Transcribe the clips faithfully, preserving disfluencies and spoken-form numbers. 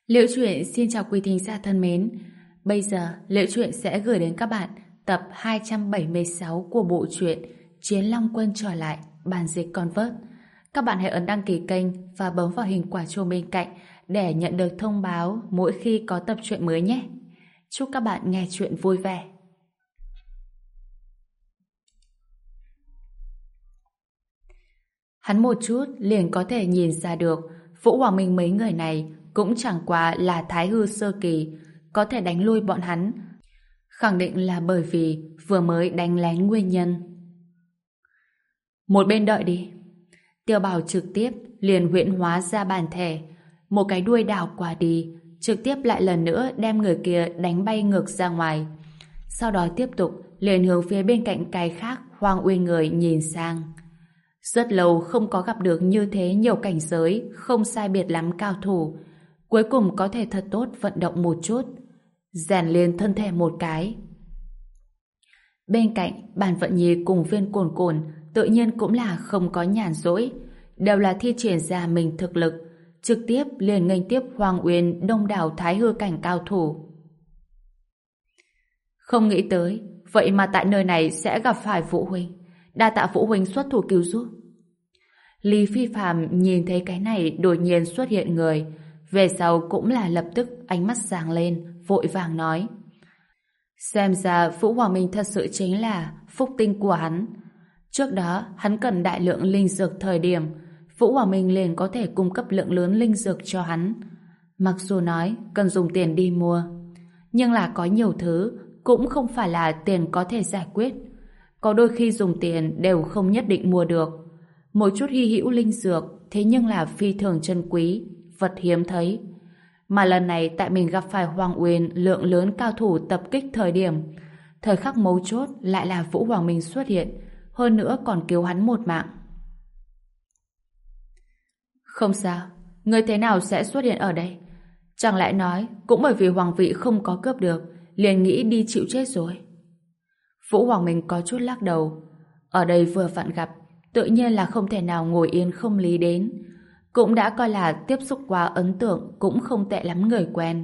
Liễu Chuyện xin chào quý thính giả thân mến. Bây giờ, Liễu Chuyện sẽ gửi đến các bạn tập hai trăm bảy mươi sáu của bộ truyện Chiến Long Quân trở lại, bản dịch Convert. Các bạn hãy ấn đăng ký kênh và bấm vào hình quả chuông bên cạnh để nhận được thông báo mỗi khi có tập truyện mới nhé. Chúc các bạn nghe truyện vui vẻ. Hắn một chút liền có thể nhìn ra được Vũ Hoàng Minh mấy người này cũng chẳng qua là Thái Hư sơ kỳ, có thể đánh lui bọn hắn. Khẳng định là bởi vì vừa mới đánh lén nguyên nhân. Một bên đợi đi. Tiêu Bảo trực tiếp liền huyễn hóa ra bản thể, một cái đuôi đảo qua đi, trực tiếp lại lần nữa đem người kia đánh bay ngược ra ngoài. Sau đó tiếp tục liền hướng phía bên cạnh cái khác Hoang Uyên người nhìn sang. Rất lâu không có gặp được như thế nhiều cảnh giới không sai biệt lắm cao thủ, cuối cùng có thể thật tốt vận động một chút, rèn lên thân thể một cái. Bên cạnh Bàn Vận Nhi cùng Viên Cồn Cồn tự nhiên cũng là không có nhàn rỗi, đều là thi triển ra mình thực lực, trực tiếp liền nghênh tiếp Hoàng Uyên đông đảo Thái Hư cảnh cao thủ. Không nghĩ tới, vậy mà tại nơi này sẽ gặp phải Vũ huynh. Đa tạ Vũ huynh xuất thủ cứu giúp. Lý Phi Phàm nhìn thấy cái này đột nhiên xuất hiện người, về sau cũng là lập tức ánh mắt sáng lên, vội vàng nói: xem ra Vũ Hoàng Minh thật sự chính là phúc tinh của hắn. Trước đó hắn cần đại lượng linh dược thời điểm, Vũ Hoàng Minh liền có thể cung cấp lượng lớn linh dược cho hắn. Mặc dù nói cần dùng tiền đi mua, nhưng là có nhiều thứ cũng không phải là tiền có thể giải quyết. Có đôi khi dùng tiền đều không nhất định mua được. Một chút hy hữu linh dược thế nhưng là phi thường chân quý, vật hiếm thấy. Mà lần này tại mình gặp phải Hoàng Uyên lượng lớn cao thủ tập kích thời điểm, thời khắc mấu chốt lại là Vũ Hoàng Minh xuất hiện, hơn nữa còn cứu hắn một mạng. Không sao, người thế nào sẽ xuất hiện ở đây? Chẳng lẽ nói cũng bởi vì Hoàng vị không có cướp được liền nghĩ đi chịu chết rồi? Vũ Hoàng Minh có chút lắc đầu. Ở đây vừa vặn gặp, tự nhiên là không thể nào ngồi yên không lý đến. Cũng đã coi là tiếp xúc quá ấn tượng, cũng không tệ lắm người quen.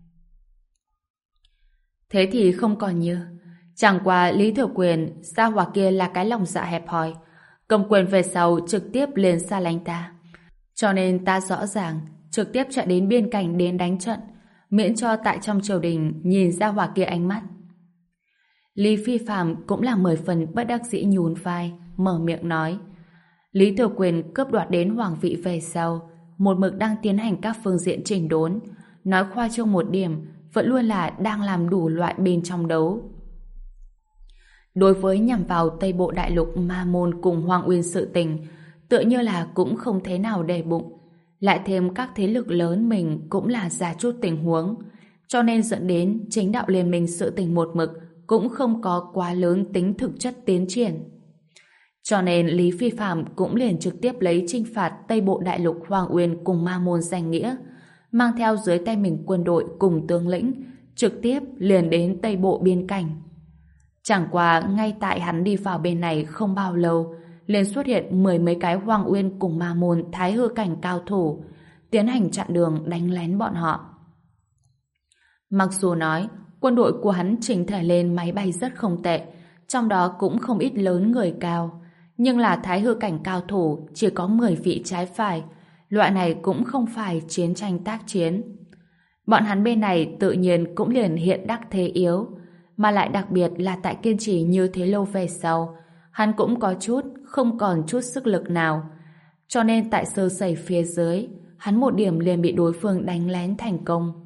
Thế thì không còn như. Chẳng qua Lý Thừa Quyền, gia hỏa kia là cái lòng dạ hẹp hòi, cầm quyền về sau trực tiếp liền xa lánh ta. Cho nên ta rõ ràng trực tiếp chạy đến biên cảnh đến đánh trận, miễn cho tại trong triều đình nhìn gia hỏa kia ánh mắt. Lý Phi Phạm cũng là mười phần bất đắc dĩ nhún vai, mở miệng nói: Lý Thừa Quyền cướp đoạt đến hoàng vị về sau, một mực đang tiến hành các phương diện chỉnh đốn, nói khoa trương một điểm, vẫn luôn là đang làm đủ loại bên trong đấu. Đối với nhằm vào Tây Bộ Đại Lục Ma Môn cùng Hoàng Uyên sự tình, tựa như là cũng không thế nào để bụng. Lại thêm các thế lực lớn mình cũng là ra chút tình huống, cho nên dẫn đến chính đạo liên minh sự tình một mực cũng không có quá lớn tính thực chất tiến triển. Cho nên Lý Phi Phạm cũng liền trực tiếp lấy chinh phạt Tây Bộ Đại Lục Hoàng Uyên cùng Ma Môn danh nghĩa, mang theo dưới tay mình quân đội cùng tướng lĩnh, trực tiếp liền đến Tây Bộ biên cảnh. Chẳng qua ngay tại hắn đi vào bên này không bao lâu, liền xuất hiện mười mấy cái Hoàng Uyên cùng Ma Môn Thái Hư cảnh cao thủ, tiến hành chặn đường đánh lén bọn họ. Mặc dù nói quân đội của hắn chỉnh thể lên máy bay rất không tệ, trong đó cũng không ít lớn người cao, nhưng là Thái Hư cảnh cao thủ chỉ có mười vị trái phải, loại này cũng không phải chiến tranh tác chiến. Bọn hắn bên này tự nhiên cũng liền hiện đắc thế yếu, mà lại đặc biệt là tại kiên trì như thế lâu về sau, hắn cũng có chút không còn chút sức lực nào, cho nên tại sơ sẩy phía dưới, hắn một điểm liền bị đối phương đánh lén thành công.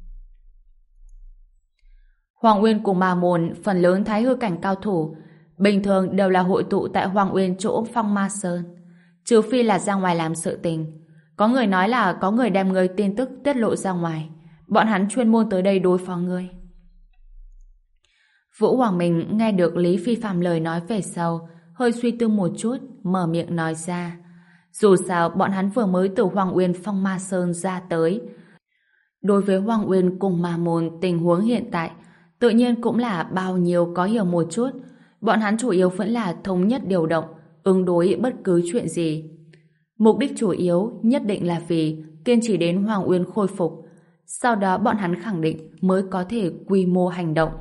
Hoàng Uyên cùng Ma Môn phần lớn Thái Hư cảnh cao thủ bình thường đều là hội tụ tại Hoàng Uyên chỗ Phong Ma Sơn, trừ phi là ra ngoài làm sự tình. Có người nói là có người đem người tin tức tiết lộ ra ngoài, bọn hắn chuyên môn tới đây đối phó ngươi. Vũ Hoàng Minh nghe được Lý Phi Phạm lời nói về sau, hơi suy tư một chút, mở miệng nói ra. Dù sao bọn hắn vừa mới từ Hoàng Uyên Phong Ma Sơn ra tới, đối với Hoàng Uyên cùng Ma Môn tình huống hiện tại tự nhiên cũng là bao nhiêu có hiểu một chút. Bọn hắn chủ yếu vẫn là thống nhất điều động, ứng đối bất cứ chuyện gì. Mục đích chủ yếu nhất định là vì kiên trì đến Hoàng Uyên khôi phục. Sau đó bọn hắn khẳng định mới có thể quy mô hành động.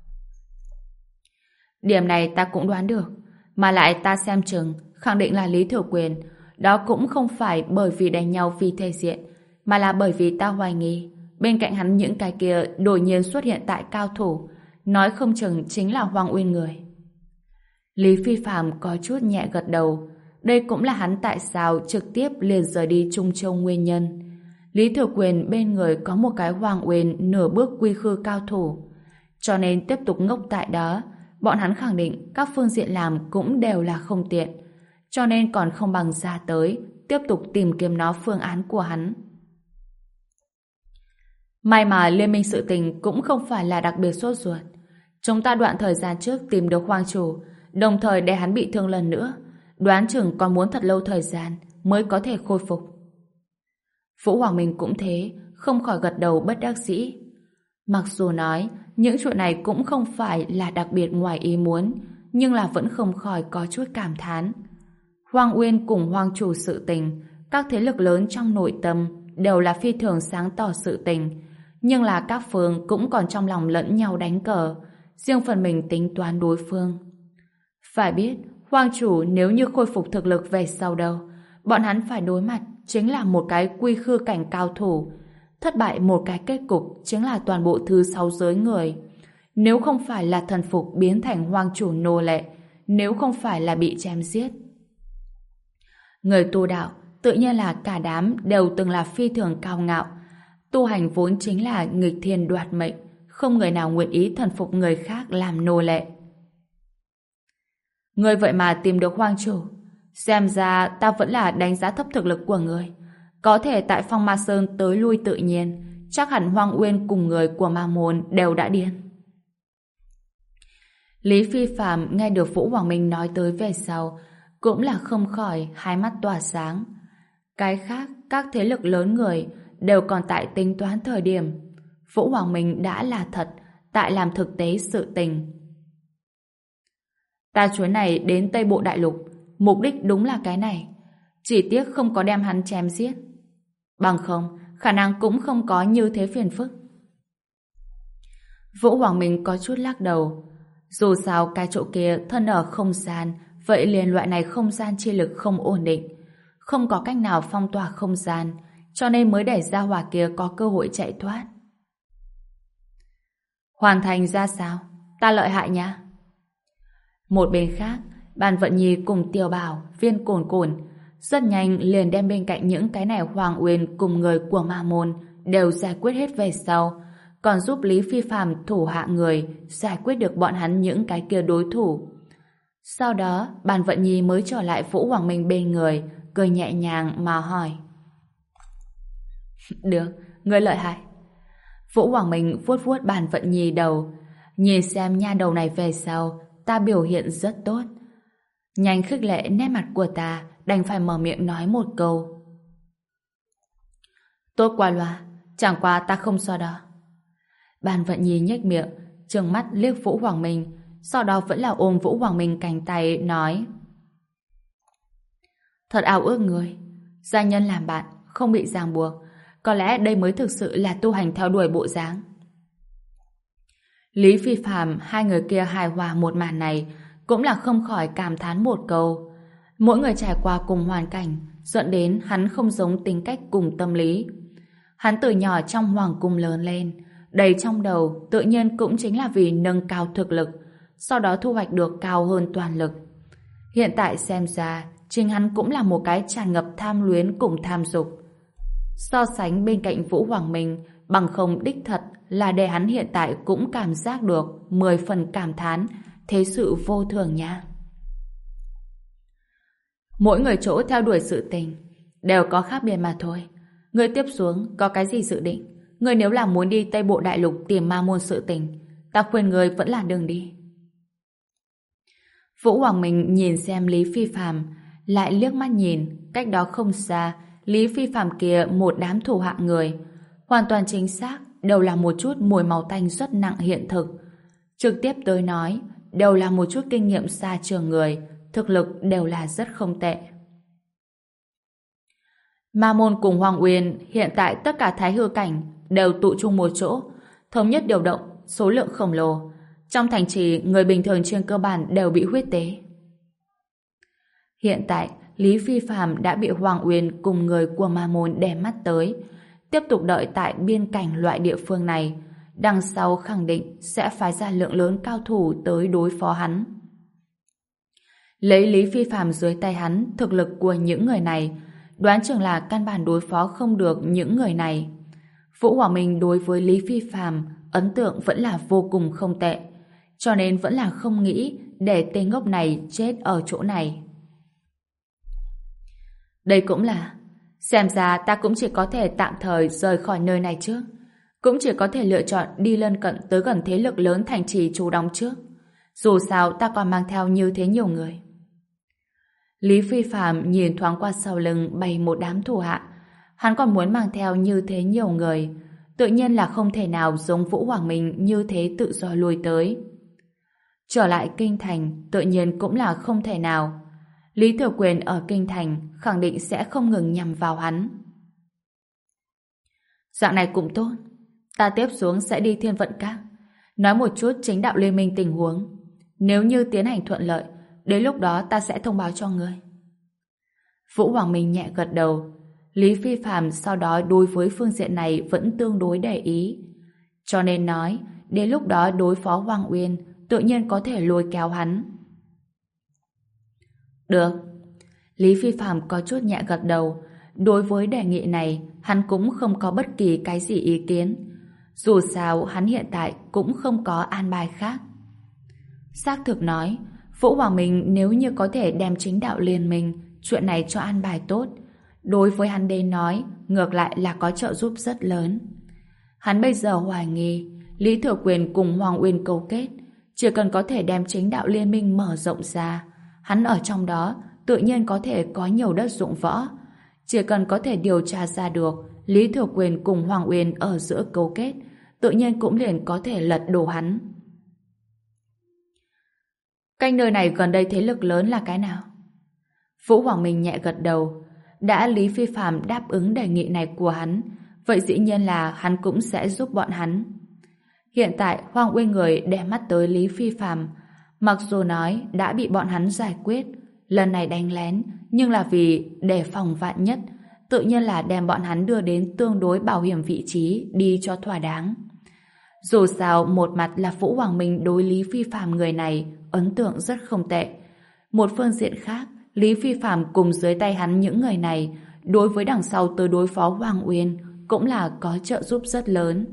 Điểm này ta cũng đoán được, mà lại ta xem chừng khẳng định là Lý Thừa Quyền. Đó cũng không phải bởi vì đánh nhau vì thể diện, mà là bởi vì ta hoài nghi bên cạnh hắn những cái kia đột nhiên xuất hiện tại cao thủ, nói không chừng chính là Hoang Uyên người. Lý Phi Phạm có chút nhẹ gật đầu. Đây cũng là hắn tại sao trực tiếp liền rời đi Trung Châu nguyên nhân. Lý Thừa Quyền bên người có một cái Hoang Uyên nửa bước quy khư cao thủ, cho nên tiếp tục ngốc tại đó. Bọn hắn khẳng định các phương diện làm cũng đều là không tiện, cho nên còn không bằng ra tới tiếp tục tìm kiếm nó phương án của hắn. May mà liên minh sự tình cũng không phải là đặc biệt sốt ruột. Chúng ta đoạn thời gian trước tìm được Hoàng chủ, đồng thời để hắn bị thương lần nữa, đoán chừng còn muốn thật lâu thời gian mới có thể khôi phục. Vũ Hoàng Minh cũng thế, không khỏi gật đầu bất đắc dĩ. Mặc dù nói những chuyện này cũng không phải là đặc biệt ngoài ý muốn, nhưng là vẫn không khỏi có chút cảm thán. Hoang Uyên cùng Hoàng chủ sự tình, các thế lực lớn trong nội tâm đều là phi thường sáng tỏ sự tình, nhưng là các phương cũng còn trong lòng lẫn nhau đánh cờ, riêng phần mình tính toán đối phương. Phải biết, Hoàng chủ nếu như khôi phục thực lực về sau đâu, bọn hắn phải đối mặt chính là một cái quy khư cảnh cao thủ. Thất bại một cái kết cục chính là toàn bộ thứ sáu giới người. Nếu không phải là thần phục biến thành Hoàng chủ nô lệ, nếu không phải là bị chém giết. Người tu đạo tự nhiên là cả đám đều từng là phi thường cao ngạo. Tu hành vốn chính là nghịch thiên đoạt mệnh, không người nào nguyện ý thần phục người khác làm nô lệ. Người vậy mà tìm được Hoàng chủ, xem ra ta vẫn là đánh giá thấp thực lực của người. Có thể tại Phong Ma Sơn tới lui tự nhiên, chắc hẳn Hoang Uyên cùng người của Ma Môn đều đã điên. Lý Phi Phạm nghe được Vũ Hoàng Minh nói tới về sau, cũng là không khỏi hai mắt tỏa sáng. Cái khác, các thế lực lớn người đều còn tại tính toán thời điểm. Vũ Hoàng Minh đã là thật, tại làm thực tế sự tình. Ta chuyến này đến Tây Bộ Đại Lục, mục đích đúng là cái này. Chỉ tiếc không có đem hắn chém giết. Bằng không, khả năng cũng không có như thế phiền phức. Vũ Hoàng Minh có chút lắc đầu. Dù sao cái chỗ kia thân ở không gian, vậy liền loại này không gian chi lực không ổn định, không có cách nào phong tỏa không gian, cho nên mới để ra hỏa kia có cơ hội chạy thoát. Hoàn thành ra sao? Ta lợi hại nha. Một bên khác, Bàn Vận Nhi cùng Tiêu Bảo, Viên Cồn Cồn rất nhanh liền đem bên cạnh những cái này Hoàng Uyên cùng người của Ma Môn đều giải quyết hết về sau, còn giúp Lý Phi Phạm thủ hạ người giải quyết được bọn hắn những cái kia đối thủ. Sau đó, Bàn Vận Nhi mới trở lại Vũ Hoàng Minh bên người, cười nhẹ nhàng mà hỏi. Được, người lợi hại. Vũ Hoàng Minh vuốt vuốt Bàn Vận Nhi đầu. Nhìn xem nha đầu này về sau, ta biểu hiện rất tốt. Nhanh khích lệ nét mặt của ta, đành phải mở miệng nói một câu. Tốt qua loa, chẳng qua ta không so đo. Bàn Vận Nhi nhếch miệng, trừng mắt liếc Vũ Hoàng Minh, sau đó vẫn là ôm Vũ Hoàng Minh cánh tay, nói. Thật ao ước người, gia nhân làm bạn, không bị ràng buộc, có lẽ đây mới thực sự là tu hành theo đuổi bộ dáng. Lý Phi Phạm, hai người kia hài hòa một màn này, cũng là không khỏi cảm thán một câu. Mỗi người trải qua cùng hoàn cảnh, dẫn đến hắn không giống tính cách cùng tâm lý. Hắn từ nhỏ trong hoàng cung lớn lên, đầy trong đầu tự nhiên cũng chính là vì nâng cao thực lực, sau đó thu hoạch được cao hơn toàn lực. Hiện tại xem ra, chính hắn cũng là một cái tràn ngập tham luyến cùng tham dục. So sánh bên cạnh Vũ Hoàng Minh, bằng không đích thật là để hắn hiện tại cũng cảm giác được mười phần cảm thán, thế sự vô thường nha. Mỗi người chỗ theo đuổi sự tình đều có khác biệt mà thôi. Người tiếp xuống có cái gì dự định? Người nếu là muốn đi Tây Bộ Đại Lục tìm Ma Môn sự tình, ta khuyên người vẫn là đừng đi. Vũ Hoàng Minh nhìn xem Lý Phi Phạm, lại liếc mắt nhìn cách đó không xa Lý Phi Phạm kia một đám thủ hạ người, hoàn toàn chính xác đều là một chút mùi máu tanh rất nặng hiện thực. Trực tiếp tới nói, đều là một chút kinh nghiệm xa trường người, thực lực đều là rất không tệ. Ma Môn cùng Hoàng Uyên hiện tại tất cả thái hư cảnh đều tụ chung một chỗ, thống nhất điều động số lượng khổng lồ. Trong thành trì, người bình thường trên cơ bản đều bị huyết tế. Hiện tại, Lý Phi Phàm đã bị Hoàng Uyên cùng người của Ma Môn đè mắt tới. Tiếp tục đợi tại biên cảnh loại địa phương này, đằng sau khẳng định sẽ phái ra lượng lớn cao thủ tới đối phó hắn. Lấy Lý Phi Phàm dưới tay hắn, thực lực của những người này, đoán chừng là căn bản đối phó không được những người này. Vũ Hoàng Minh đối với Lý Phi Phàm ấn tượng vẫn là vô cùng không tệ, cho nên vẫn là không nghĩ để tên ngốc này chết ở chỗ này. Đây cũng là, xem ra ta cũng chỉ có thể tạm thời rời khỏi nơi này trước, cũng chỉ có thể lựa chọn đi lân cận tới gần thế lực lớn thành trì trú đóng trước. Dù sao ta còn mang theo như thế nhiều người. Lý Phi Phàm nhìn thoáng qua sau lưng bày một đám thủ hạ, hắn còn muốn mang theo như thế nhiều người, tự nhiên là không thể nào giống Vũ Hoàng Minh như thế tự do lui tới. Trở lại kinh thành tự nhiên cũng là không thể nào. Lý Thừa Quyền ở kinh thành khẳng định sẽ không ngừng nhằm vào hắn. Dạng này cũng tốt, ta tiếp xuống sẽ đi Thiên Vận Các, nói một chút chính đạo liên minh tình huống. Nếu như tiến hành thuận lợi, đến lúc đó ta sẽ thông báo cho ngươi. Vũ Hoàng Minh nhẹ gật đầu. Lý Phi Phàm sau đó đối với phương diện này vẫn tương đối để ý, cho nên nói đến lúc đó đối phó Hoàng Uyên tự nhiên có thể lôi kéo hắn. Được. Lý Phi Phàm có chút nhẹ gật đầu. Đối với đề nghị này hắn cũng không có bất kỳ cái gì ý kiến. Dù sao hắn hiện tại cũng không có an bài khác. Xác thực nói, Vũ Hoàng Minh nếu như có thể đem chính đạo liên minh chuyện này cho an bài tốt, đối với hắn đến nói ngược lại là có trợ giúp rất lớn. Hắn bây giờ hoài nghi Lý Thừa Quyền cùng Hoàng Uyên câu kết, chỉ cần có thể đem chính đạo liên minh mở rộng ra, hắn ở trong đó tự nhiên có thể có nhiều đất dụng võ. Chỉ cần có thể điều tra ra được Lý Thừa Quyền cùng Hoàng Uyên ở giữa câu kết, tự nhiên cũng liền có thể lật đổ hắn. Canh nơi này gần đây thế lực lớn là cái nào? Vũ Hoàng Minh nhẹ gật đầu. Đã Lý Phi Phàm đáp ứng đề nghị này của hắn, vậy dĩ nhiên là hắn cũng sẽ giúp bọn hắn. Hiện tại Hoàng Uyên người đè mắt tới Lý Phi Phàm, mặc dù nói đã bị bọn hắn giải quyết, lần này đánh lén, nhưng là vì đề phòng vạn nhất, tự nhiên là đem bọn hắn đưa đến tương đối bảo hiểm vị trí đi cho thỏa đáng. Dù sao một mặt là Vũ Hoàng Minh đối Lý Phi Phàm người này ấn tượng rất không tệ, một phương diện khác Lý Phi Phàm cùng dưới tay hắn những người này đối với đằng sau tới đối phó Hoàng Uyên cũng là có trợ giúp rất lớn.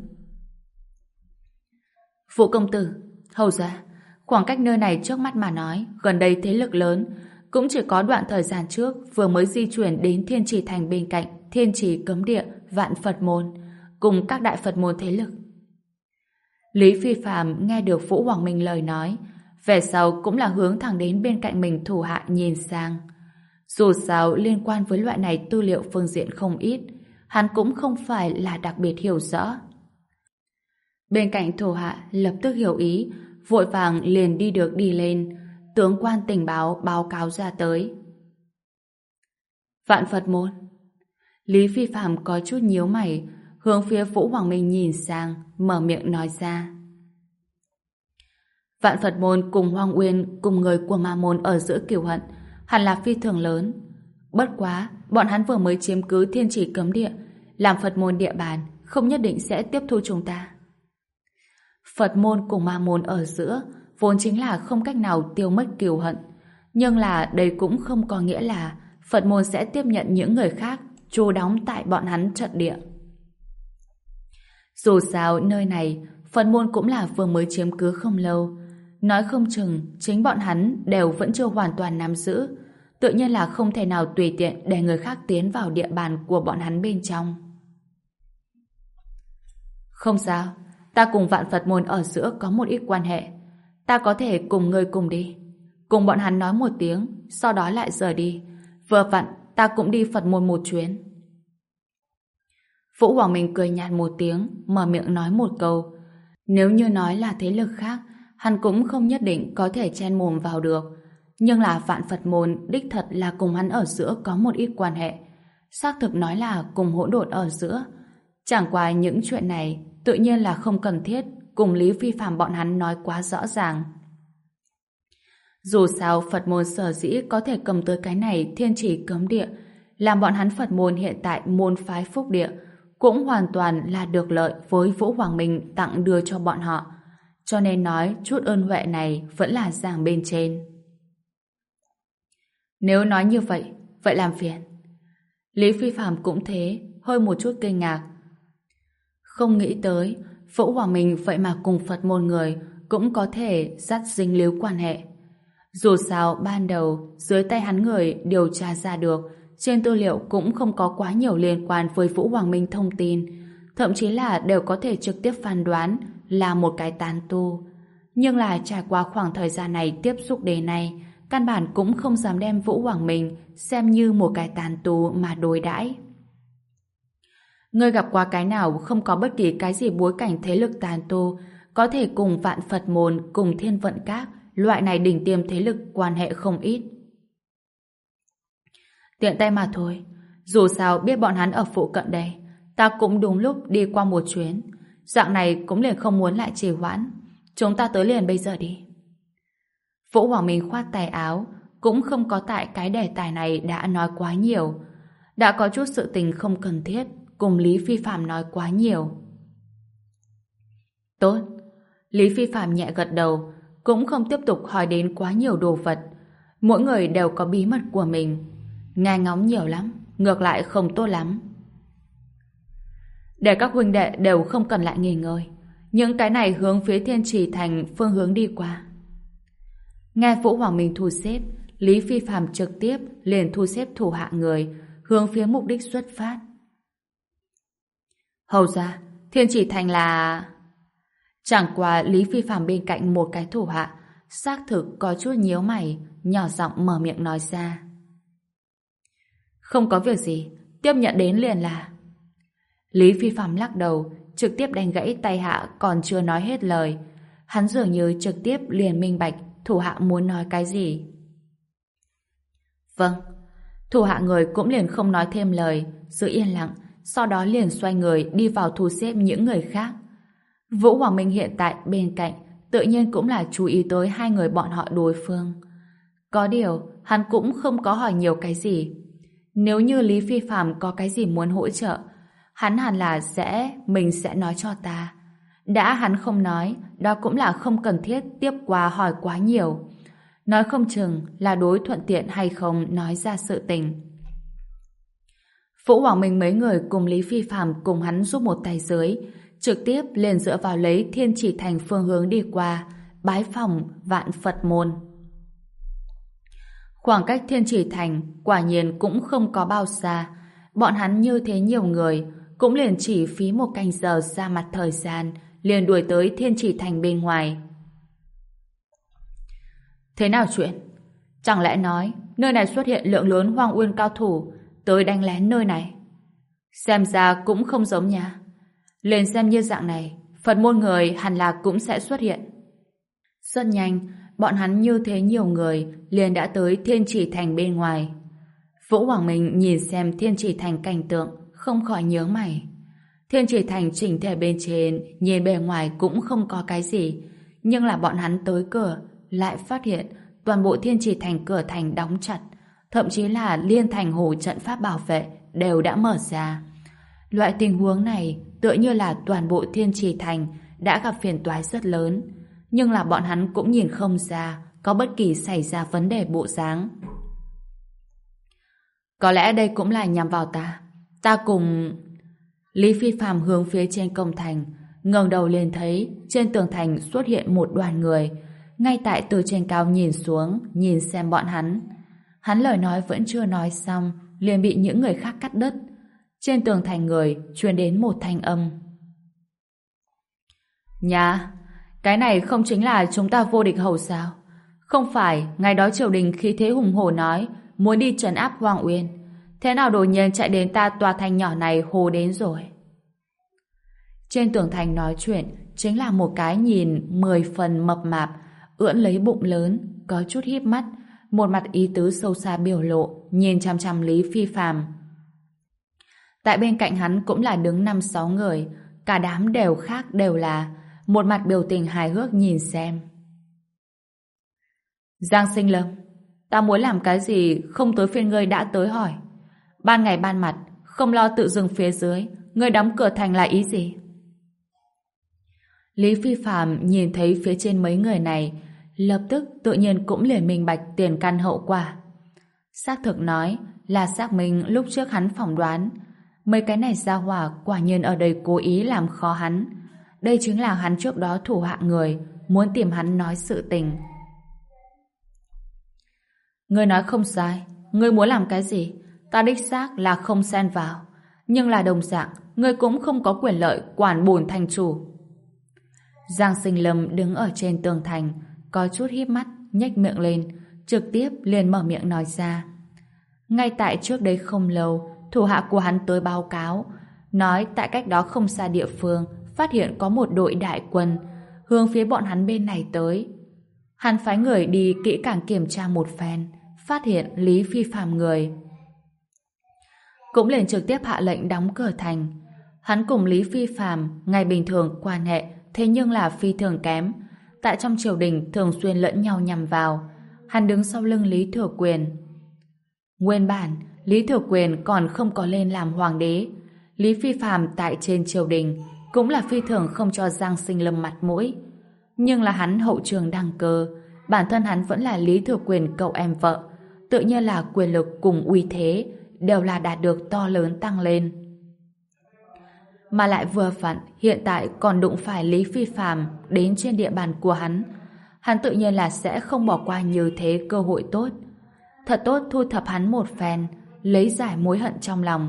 Vũ công tử, hầu ra, khoảng cách nơi này trước mắt mà nói, gần đây thế lực lớn, cũng chỉ có đoạn thời gian trước vừa mới di chuyển đến Thiên Trì Thành bên cạnh Thiên Trì Cấm Địa, Vạn Phật Môn, cùng các đại Phật môn thế lực. Lý Phi Phàm nghe được Vũ Hoàng Minh lời nói, về sau cũng là hướng thẳng đến bên cạnh mình thủ hạ nhìn sang. Dù sao liên quan với loại này tư liệu phương diện không ít, hắn cũng không phải là đặc biệt hiểu rõ. Bên cạnh thủ hạ lập tức hiểu ý, vội vàng liền đi được đi lên. Tướng quan tình báo báo cáo ra tới. Vạn Phật Môn. Lý Phi Phàm có chút nhíu mày, hướng phía Vũ Hoàng Minh nhìn sang, mở miệng nói ra. Vạn Phật Môn cùng Hoàng Uyên cùng người của Ma Môn ở giữa cửu hận hẳn là phi thường lớn. Bất quá, bọn hắn vừa mới chiếm cứ Thiên Trì Cấm Địa, làm Phật Môn địa bàn, không nhất định sẽ tiếp thu chúng ta. Phật Môn cùng Ma Môn ở giữa vốn chính là không cách nào tiêu mất cừu hận, nhưng là đây cũng không có nghĩa là Phật Môn sẽ tiếp nhận những người khác trú đóng tại bọn hắn trận địa. Dù sao nơi này Phật Môn cũng là vừa mới chiếm cứ không lâu, nói không chừng chính bọn hắn đều vẫn chưa hoàn toàn nắm giữ, tự nhiên là không thể nào tùy tiện để người khác tiến vào địa bàn của bọn hắn bên trong. Không sao, ta cùng Vạn Phật Môn ở giữa có một ít quan hệ, ta có thể cùng ngươi cùng đi, cùng bọn hắn nói một tiếng, sau đó lại rời đi. Vừa vặn ta cũng đi Phật Môn một chuyến. Vũ Hoàng Minh cười nhạt một tiếng, mở miệng nói một câu. Nếu như nói là thế lực khác, hắn cũng không nhất định có thể chen mồm vào được. Nhưng là Vạn Phật Môn đích thật là cùng hắn ở giữa có một ít quan hệ. Xác thực nói là cùng hỗn độn ở giữa. Chẳng qua những chuyện này tự nhiên là không cần thiết cùng Lý Phi Phạm bọn hắn nói quá rõ ràng. Dù sao Phật môn sở dĩ có thể cầm tới cái này thiên chỉ cấm địa, làm bọn hắn Phật môn hiện tại môn phái phúc địa cũng hoàn toàn là được lợi với Vũ Hoàng Minh tặng đưa cho bọn họ. Cho nên nói chút ơn huệ này vẫn là giảng bên trên. Nếu nói như vậy, vậy làm phiền. Lý Phi Phạm cũng thế, hơi một chút kinh ngạc. Không nghĩ tới, Vũ Hoàng Minh vậy mà cùng Phật môn người cũng có thể dắt dính líu quan hệ. Dù sao ban đầu dưới tay hắn người điều tra ra được trên tư liệu cũng không có quá nhiều liên quan với Vũ Hoàng Minh thông tin, thậm chí là đều có thể trực tiếp phán đoán là một cái tán tu. Nhưng là trải qua khoảng thời gian này tiếp xúc đến nay, căn bản cũng không dám đem Vũ Hoàng Minh xem như một cái tán tu mà đối đãi. Ngươi gặp qua cái nào không có bất kỳ cái gì bối cảnh thế lực tán tu có thể cùng Vạn Phật môn cùng Thiên Vận Các loại này đỉnh tiêm thế lực quan hệ không ít. Tiện tay mà thôi, dù sao biết bọn hắn ở phụ cận đây, ta cũng đúng lúc đi qua một chuyến, dạng này cũng liền không muốn lại trì hoãn. Chúng ta tới liền bây giờ đi. Vũ Hoàng Minh khoát tay áo, cũng không có tại cái đề tài này đã nói quá nhiều. Đã có chút sự tình không cần thiết cùng Lý Phi Phạm nói quá nhiều. Tốt. Lý Phi Phạm nhẹ gật đầu, cũng không tiếp tục hỏi đến quá nhiều đồ vật. Mỗi người đều có bí mật của mình. Nghe ngóng nhiều lắm, ngược lại không tốt lắm. Để các huynh đệ đều không cần lại nghỉ ngơi. Những cái này hướng phía Thiên Trì Thành phương hướng đi qua. Nghe Vũ Hoàng Minh thu xếp, Lý Phi Phạm trực tiếp liền thu xếp thủ hạ người, hướng phía mục đích xuất phát. Hầu ra, Thiên Trì Thành là... Chẳng qua Lý Phi Phạm bên cạnh một cái thủ hạ, xác thực có chút nhíu mày, nhỏ giọng mở miệng nói ra. Không có việc gì, tiếp nhận đến liền là... Lý Phi Phạm lắc đầu, trực tiếp đánh gãy tay hạ còn chưa nói hết lời. Hắn dường như trực tiếp liền minh bạch thủ hạ muốn nói cái gì. Vâng. Thủ hạ người cũng liền không nói thêm lời, giữ yên lặng, sau đó liền xoay người đi vào thu xếp những người khác. Vũ Hoàng Minh hiện tại bên cạnh tự nhiên cũng là chú ý tới hai người bọn họ đối phương. Có điều, hắn cũng không có hỏi nhiều cái gì. Nếu như Lý Phi Phạm có cái gì muốn hỗ trợ, hắn hẳn là sẽ, mình sẽ nói cho ta. Đã hắn không nói, đó cũng là không cần thiết tiếp qua hỏi quá nhiều. Nói không chừng là đối thuận tiện hay không nói ra sự tình. Vũ Hoàng Minh mấy người cùng Lý Phi Phạm cùng hắn giúp một tay dưới, trực tiếp liền dựa vào lấy Thiên Chỉ Thành phương hướng đi qua, bái phòng Vạn Phật môn. Khoảng cách Thiên Chỉ Thành quả nhiên cũng không có bao xa. Bọn hắn như thế nhiều người, cũng liền chỉ phí một canh giờ ra mặt thời gian, liền đuổi tới Thiên Chỉ Thành bên ngoài. Thế nào chuyện? Chẳng lẽ nói nơi này xuất hiện lượng lớn Hoang Uyên cao thủ tới đánh lén nơi này? Xem ra cũng không giống nha. Lên xem như dạng này, Phật môn người hẳn là cũng sẽ xuất hiện. Rất nhanh, bọn hắn như thế nhiều người liền đã tới Thiên Chỉ Thành bên ngoài. Vũ Hoàng Minh nhìn xem Thiên Chỉ Thành cảnh tượng, không khỏi nhớ mày. Thiên Chỉ Thành chỉnh thể bên trên, nhìn bề ngoài cũng không có cái gì, nhưng là bọn hắn tới cửa, lại phát hiện toàn bộ Thiên Chỉ Thành cửa thành đóng chặt, thậm chí là liên thành hồ trận pháp bảo vệ đều đã mở ra. Loại tình huống này tựa như là toàn bộ Thiên Chỉ Thành đã gặp phiền toái rất lớn, nhưng là bọn hắn cũng nhìn không ra có bất kỳ xảy ra vấn đề bộ dáng. Có lẽ đây cũng là nhằm vào ta. Ta cùng... Lý Phi Phạm hướng phía trên công thành, ngẩng đầu lên thấy trên tường thành xuất hiện một đoàn người, ngay tại từ trên cao nhìn xuống, nhìn xem bọn hắn. Hắn lời nói vẫn chưa nói xong, liền bị những người khác cắt đứt. Trên tường thành người truyền đến một thanh âm. Nhà, cái này không chính là chúng ta vô địch hầu sao? Không phải ngày đó triều đình khí thế hùng hổ nói muốn đi trấn áp Hoang Uyên, thế nào đột nhiên chạy đến ta tòa thành nhỏ này hồ đến rồi? Trên tường thành nói chuyện chính là một cái nhìn mười phần mập mạp, ưỡn lấy bụng lớn, có chút híp mắt, một mặt ý tứ sâu xa biểu lộ, nhìn chằm chằm Lý Phi Phạm. Tại bên cạnh hắn cũng là đứng năm sáu người, cả đám đều khác đều là một mặt biểu tình hài hước nhìn xem. Giang Sinh Lâm, ta muốn làm cái gì không tới phiên ngươi đã tới hỏi. Ban ngày ban mặt, không lo tự dưng phía dưới, ngươi đóng cửa thành là ý gì? Lý Phi Phạm nhìn thấy phía trên mấy người này, lập tức tự nhiên cũng liền minh bạch tiền căn hậu quả. Xác thực nói là xác minh lúc trước hắn phỏng đoán, mấy cái này ra hỏa quả nhiên ở đây cố ý làm khó hắn. Đây chính là hắn trước đó thủ hạ người, muốn tìm hắn nói sự tình. Ngươi nói không sai, ngươi muốn làm cái gì, ta đích xác là không xen vào. Nhưng là đồng dạng, ngươi cũng không có quyền lợi quản bổn thành chủ. Giang Sinh Lâm đứng ở trên tường thành, có chút híp mắt, nhếch miệng lên, trực tiếp liền mở miệng nói ra. Ngay tại trước đây không lâu, thủ hạ của hắn tới báo cáo, nói tại cách đó không xa địa phương, phát hiện có một đội đại quân, hướng phía bọn hắn bên này tới. Hắn phái người đi kỹ càng kiểm tra một phen, phát hiện Lý Phi Phạm người. Cũng liền trực tiếp hạ lệnh đóng cửa thành. Hắn cùng Lý Phi Phạm ngày bình thường quan hệ thế nhưng là phi thường kém. Tại trong triều đình thường xuyên lẫn nhau nhằm vào. Hắn đứng sau lưng Lý Thừa Quyền. Nguyên bản, Lý Thừa Quyền còn không có lên làm hoàng đế. Lý Phi Phạm tại trên triều đình cũng là phi thường không cho Giang Sinh Lâm mặt mũi. Nhưng là hắn hậu trường đăng cơ, bản thân hắn vẫn là Lý Thừa Quyền cậu em vợ, tự nhiên là quyền lực cùng uy thế đều là đạt được to lớn tăng lên. Mà lại vừa vặn hiện tại còn đụng phải Lý Phi Phạm đến trên địa bàn của hắn, hắn tự nhiên là sẽ không bỏ qua như thế cơ hội tốt. Thật tốt thu thập hắn một phen, lấy giải mối hận trong lòng.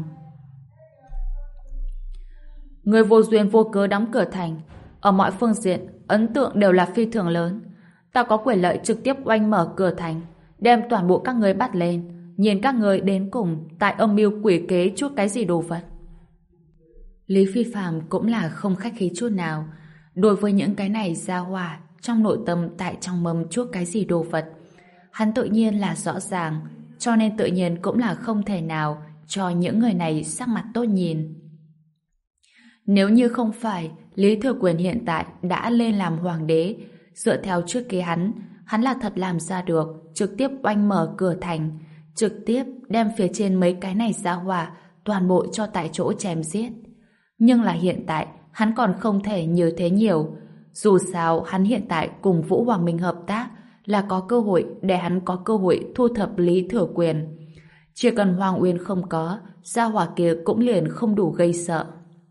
Người vô duyên vô cớ đóng cửa thành, ở mọi phương diện ấn tượng đều là phi thường lớn. Ta có quyền lợi trực tiếp oanh mở cửa thành, đem toàn bộ các người bắt lên, nhìn các người đến cùng tại âm mưu quỷ kế chút cái gì đồ vật. Lý Phi Phạm cũng là không khách khí chút nào. Đối với những cái này ra hỏa trong nội tâm tại trong mâm chút cái gì đồ vật, hắn tự nhiên là rõ ràng, cho nên tự nhiên cũng là không thể nào cho những người này sắc mặt tốt nhìn. Nếu như không phải Lý Thừa Quyền hiện tại đã lên làm hoàng đế, dựa theo trước kia hắn, hắn là thật làm ra được trực tiếp oanh mở cửa thành, trực tiếp đem phía trên mấy cái này ra hỏa toàn bộ cho tại chỗ chém giết. Nhưng là hiện tại hắn còn không thể như thế nhiều. Dù sao hắn hiện tại cùng Vũ Hoàng Minh hợp tác là có cơ hội để hắn có cơ hội thu thập Lý Thừa Quyền. Chỉ cần Hoàng Uyên không có, gia hỏa kia cũng liền không đủ gây sợ.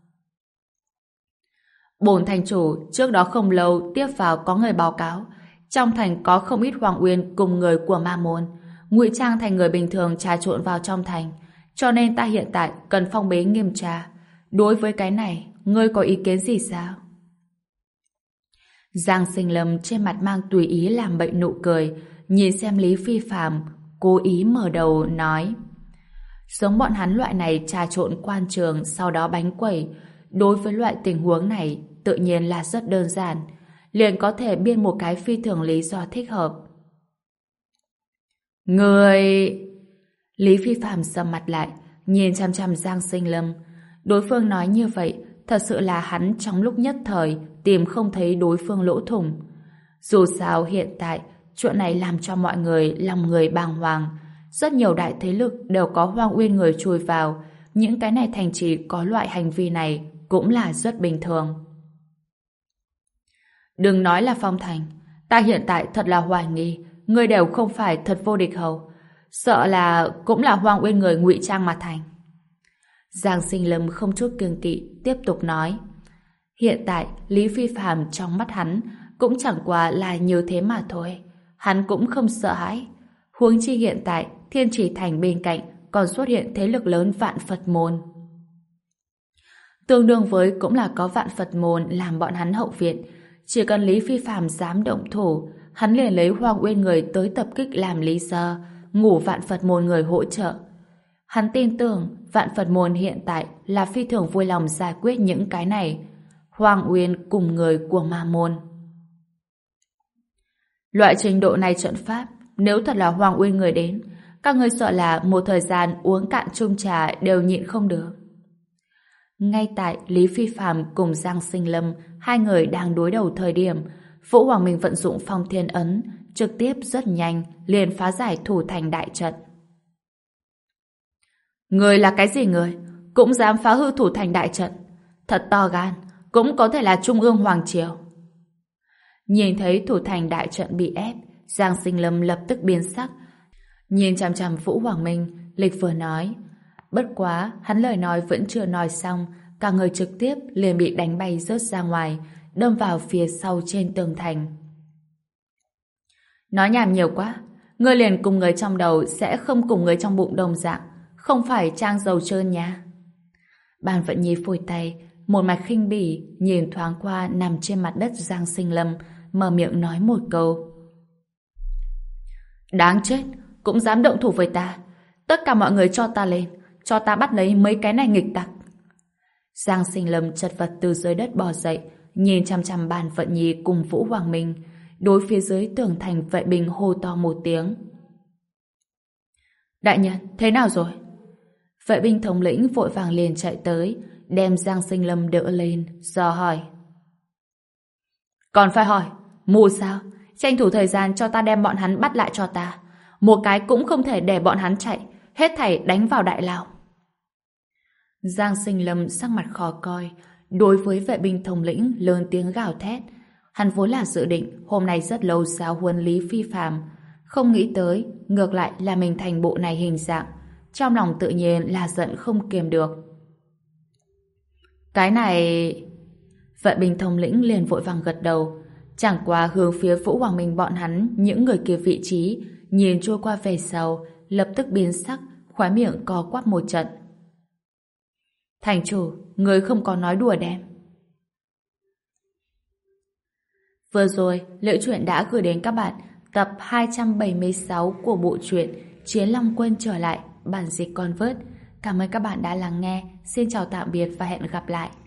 Bổn thành chủ trước đó không lâu tiếp vào có người báo cáo, trong thành có không ít Hoàng Uyên cùng người của Ma Môn ngụy trang thành người bình thường trà trộn vào trong thành, cho nên ta hiện tại cần phong bế nghiêm tra. Đối với cái này, ngươi có ý kiến gì sao? Giang Sinh Lâm trên mặt mang tùy ý làm bệnh nụ cười, nhìn xem Lý Phi Phạm, cố ý mở đầu nói: giống bọn hắn loại này trà trộn quan trường sau đó bánh quẩy, đối với loại tình huống này tự nhiên là rất đơn giản, liền có thể biên một cái phi thường lý do thích hợp. Người... Lý Phi Phạm sầm mặt lại, nhìn chăm chăm Giang Sinh Lâm. Đối phương nói như vậy, thật sự là hắn trong lúc nhất thời tìm không thấy đối phương lỗ thủng. Dù sao hiện tại, chuyện này làm cho mọi người lòng người bàng hoàng. Rất nhiều đại thế lực đều có Hoang Uyên người chui vào, những cái này thành trì có loại hành vi này cũng là rất bình thường. Đừng nói là Phong Thành, ta hiện tại thật là hoài nghi, người đều không phải thật vô địch hầu, sợ là cũng là Hoang Uyên người ngụy trang mà thành. Giang Sinh Lâm không chút kiêng kỵ tiếp tục nói: hiện tại Lý Phi Phạm trong mắt hắn cũng chẳng qua là như thế mà thôi, hắn cũng không sợ hãi. Huống chi hiện tại Thiên Chỉ Thành bên cạnh còn xuất hiện thế lực lớn Vạn Phật Môn, tương đương với cũng là có Vạn Phật Môn làm bọn hắn hậu viện. Chỉ cần Lý Phi Phạm dám động thủ, hắn liền lấy Hoang Uyên người tới tập kích làm lý do, ngủ Vạn Phật Môn người hỗ trợ. Hắn tin tưởng Vạn Phật Môn hiện tại là phi thường vui lòng giải quyết những cái này. Hoàng Uyên cùng người của Ma Môn. Loại trình độ này trận pháp, nếu thật là Hoàng Uyên người đến, các ngươi sợ là một thời gian uống cạn chung trà đều nhịn không được. Ngay tại Lý Phi Phạm cùng Giang Sinh Lâm, hai người đang đối đầu thời điểm, Vũ Hoàng Minh vận dụng Phong Thiên Ấn, trực tiếp rất nhanh liền phá giải thủ thành đại trận. Người là cái gì người? Cũng dám phá hư thủ thành đại trận? Thật to gan, cũng có thể là Trung ương Hoàng Triều. Nhìn thấy thủ thành đại trận bị ép, Giang Sinh Lâm lập tức biến sắc. Nhìn chằm chằm Vũ Hoàng Minh, Lịch vừa nói. Bất quá, hắn lời nói vẫn chưa nói xong, cả người trực tiếp liền bị đánh bay rớt ra ngoài, đâm vào phía sau trên tường thành. Nói nhảm nhiều quá, ngươi liền cùng người trong đầu sẽ không cùng người trong bụng đồng dạng, không phải trang dầu trơn nha. Bàn Vận Nhi phủi tay, một mặt khinh bỉ nhìn thoáng qua nằm trên mặt đất Giang Sinh Lâm, mở miệng nói một câu. Đáng chết, cũng dám động thủ với ta. Tất cả mọi người cho ta lên, cho ta bắt lấy mấy cái này nghịch tặc. Giang Sinh Lâm chật vật từ dưới đất bò dậy, nhìn chằm chằm Bàn Vận Nhi cùng Vũ Hoàng Minh, đối phía dưới tường thành vệ binh hô to một tiếng. Đại nhân, thế nào rồi? Vệ binh thống lĩnh vội vàng liền chạy tới, đem Giang Sinh Lâm đỡ lên, dò hỏi. Còn phải hỏi, mù sao? Tranh thủ thời gian cho ta đem bọn hắn bắt lại cho ta. Một cái cũng không thể để bọn hắn chạy, hết thảy đánh vào đại lao. Giang Sinh Lâm sắc mặt khó coi, đối với vệ binh thống lĩnh lớn tiếng gào thét. Hắn vốn là dự định hôm nay rất lâu giáo huấn Lý Phi Phạm, không nghĩ tới ngược lại là mình thành bộ này hình dạng, trong lòng tự nhiên là giận không kiềm được. Cái này... Vệ binh thống lĩnh liền vội vàng gật đầu, chẳng qua hướng phía Vũ Hoàng Minh bọn hắn, những người kia vị trí, nhìn trôi qua về sau, lập tức biến sắc, khóe miệng co quắp một trận. Thành chủ, người không có nói đùa đem. Vừa rồi, Liễu Chuyện đã gửi đến các bạn tập hai trăm bảy mươi sáu của bộ truyện Chiến Long Quân trở lại, bản dịch Convert. Cảm ơn các bạn đã lắng nghe. Xin chào tạm biệt và hẹn gặp lại.